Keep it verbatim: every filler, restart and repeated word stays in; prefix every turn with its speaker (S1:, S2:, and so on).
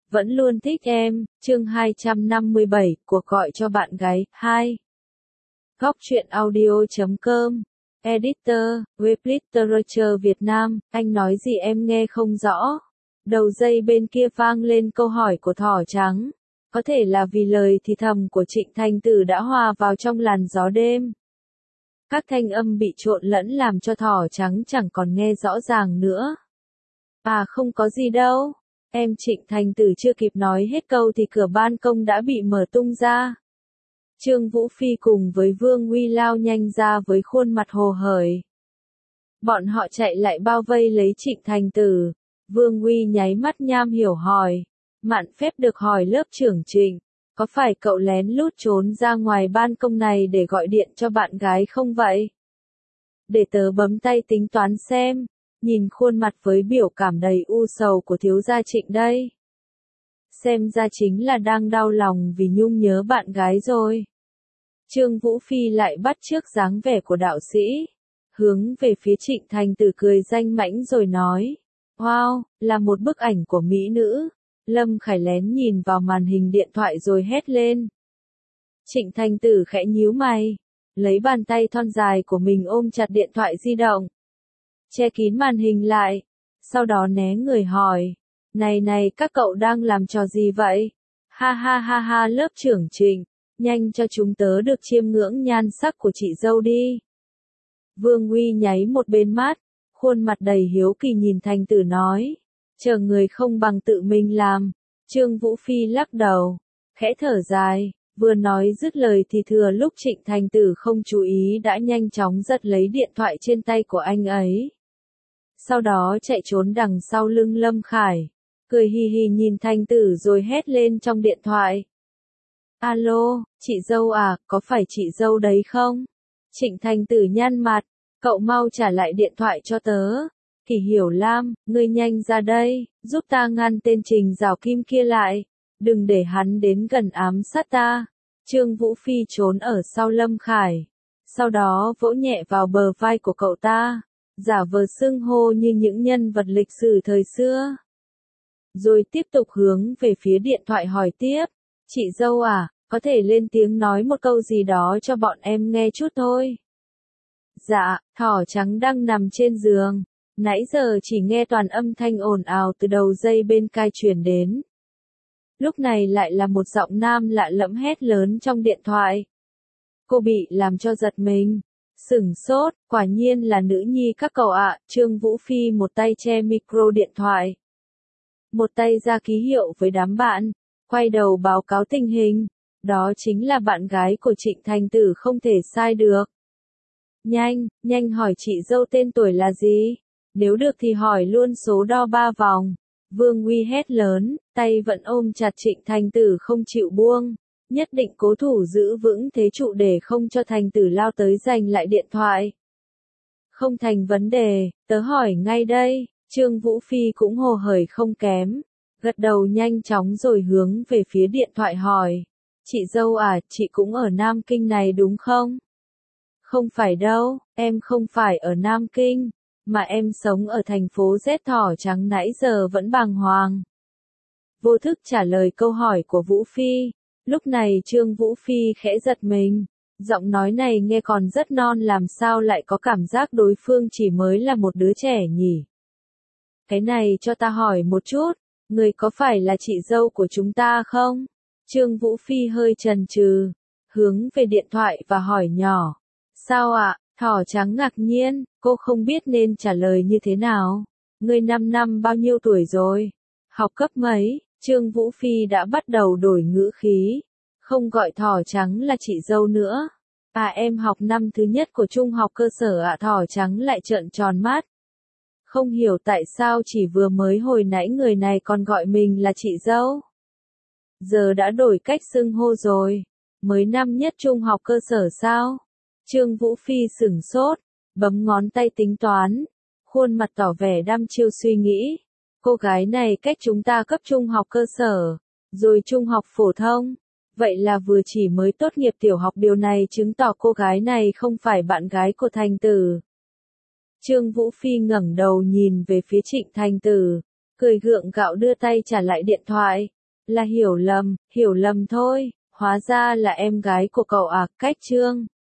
S1: vẫn luôn thích em, chương hai trăm năm mươi bảy, cuộc gọi cho bạn gái, hai. Góc truyện audio chấm com, Editor, Web Literature Việt Nam, anh nói gì em nghe không rõ. Đầu dây bên kia vang lên câu hỏi của thỏ trắng. Có thể là vì lời thì thầm của Trịnh Thành Tử đã hòa vào trong làn gió đêm. Các thanh âm bị trộn lẫn làm cho thỏ trắng chẳng còn nghe rõ ràng nữa. À không có gì đâu. Em Trịnh Thành Tử chưa kịp nói hết câu thì cửa ban công đã bị mở tung ra. Trương Vũ Phi cùng với Vương Uy lao nhanh ra với khuôn mặt hồ hởi. Bọn họ chạy lại bao vây lấy Trịnh Thành Tử. Vương Uy nháy mắt nham hiểu hỏi. Mạn phép được hỏi lớp trưởng Trịnh. Có phải cậu lén lút trốn ra ngoài ban công này để gọi điện cho bạn gái không vậy? Để tớ bấm tay tính toán xem. Nhìn khuôn mặt với biểu cảm đầy u sầu của thiếu gia Trịnh đây. Xem ra chính là đang đau lòng vì nhung nhớ bạn gái rồi. Trương Vũ Phi lại bắt chước dáng vẻ của đạo sĩ. Hướng về phía Trịnh Thành Tử cười danh mãnh rồi nói. Wow, là một bức ảnh của mỹ nữ. Lâm Khải lén nhìn vào màn hình điện thoại rồi hét lên. Trịnh Thành Tử khẽ nhíu mày. Lấy bàn tay thon dài của mình ôm chặt điện thoại di động. Che kín màn hình lại. Sau đó né người hỏi. Này này các cậu đang làm trò gì vậy? Ha ha ha ha lớp trưởng Trịnh. Nhanh cho chúng tớ được chiêm ngưỡng nhan sắc của chị dâu đi. Vương Uy nháy một bên mắt. Khuôn mặt đầy hiếu kỳ nhìn Thành Tử nói. Chờ người không bằng tự mình làm. Trương Vũ Phi lắc đầu. Khẽ thở dài. Vừa nói dứt lời thì thừa lúc Trịnh Thành Tử không chú ý đã nhanh chóng giật lấy điện thoại trên tay của anh ấy. Sau đó chạy trốn đằng sau lưng Lâm Khải. Cười hì hì nhìn Thành Tử rồi hét lên trong điện thoại. Alo, chị dâu à, có phải chị dâu đấy không? Trịnh Thành Tử nhăn mặt. Cậu mau trả lại điện thoại cho tớ. Kỷ Hiểu Lam, ngươi nhanh ra đây, giúp ta ngăn tên Trình Giảo Kim kia lại. Đừng để hắn đến gần ám sát ta. Trương Vũ Phi trốn ở sau Lâm Khải. Sau đó vỗ nhẹ vào bờ vai của cậu ta. Giả vờ xưng hô như những nhân vật lịch sử thời xưa. Rồi tiếp tục hướng về phía điện thoại hỏi tiếp. Chị dâu à, có thể lên tiếng nói một câu gì đó cho bọn em nghe chút thôi. Dạ, thỏ trắng đang nằm trên giường. Nãy giờ chỉ nghe toàn âm thanh ồn ào từ đầu dây bên tai truyền đến. Lúc này lại là một giọng nam lạ lẫm hét lớn trong điện thoại. Cô bị làm cho giật mình. Sửng sốt, quả nhiên là nữ nhi các cậu ạ. Trương Vũ Phi một tay che micro điện thoại. Một tay ra ký hiệu với đám bạn. Quay đầu báo cáo tình hình. Đó chính là bạn gái của Trịnh Thành Tử không thể sai được. Nhanh, nhanh hỏi chị dâu tên tuổi là gì? Nếu được thì hỏi luôn số đo ba vòng. Vương Uy hét lớn, tay vẫn ôm chặt Trịnh Thành Tử không chịu buông. Nhất định cố thủ giữ vững thế trụ để không cho Thành Tử lao tới giành lại điện thoại. Không thành vấn đề, tớ hỏi ngay đây. Trương Vũ Phi cũng hồ hởi không kém. Gật đầu nhanh chóng rồi hướng về phía điện thoại hỏi. Chị dâu à, chị cũng ở Nam Kinh này đúng không? Không phải đâu, em không phải ở Nam Kinh, mà em sống ở thành phố Z. Thỏ trắng nãy giờ vẫn bàng hoàng. Vô thức trả lời câu hỏi của Vũ Phi. Lúc này Trương Vũ Phi khẽ giật mình. Giọng nói này nghe còn rất non làm sao lại có cảm giác đối phương chỉ mới là một đứa trẻ nhỉ? Cái này cho ta hỏi một chút, người có phải là chị dâu của chúng ta không? Trương Vũ Phi hơi chần chừ, hướng về điện thoại và hỏi nhỏ. Sao ạ? Thỏ trắng ngạc nhiên, cô không biết nên trả lời như thế nào. Ngươi năm năm bao nhiêu tuổi rồi? Học cấp mấy? Trương Vũ Phi đã bắt đầu đổi ngữ khí. Không gọi thỏ trắng là chị dâu nữa. À em học năm thứ nhất của trung học cơ sở ạ. Thỏ trắng lại trợn tròn mắt. Không hiểu tại sao chỉ vừa mới hồi nãy người này còn gọi mình là chị dâu. Giờ đã đổi cách xưng hô rồi. Mới năm nhất trung học cơ sở sao? Trương Vũ Phi sửng sốt, bấm ngón tay tính toán, khuôn mặt tỏ vẻ đăm chiêu suy nghĩ. Cô gái này cách chúng ta cấp trung học cơ sở, rồi trung học phổ thông. Vậy là vừa chỉ mới tốt nghiệp tiểu học, điều này chứng tỏ cô gái này không phải bạn gái của Thành Tử. Trương Vũ Phi ngẩng đầu nhìn về phía Trịnh Thành Tử, cười gượng gạo đưa tay trả lại điện thoại. Là hiểu lầm, hiểu lầm thôi, hóa ra là em gái của cậu à, cách Trương.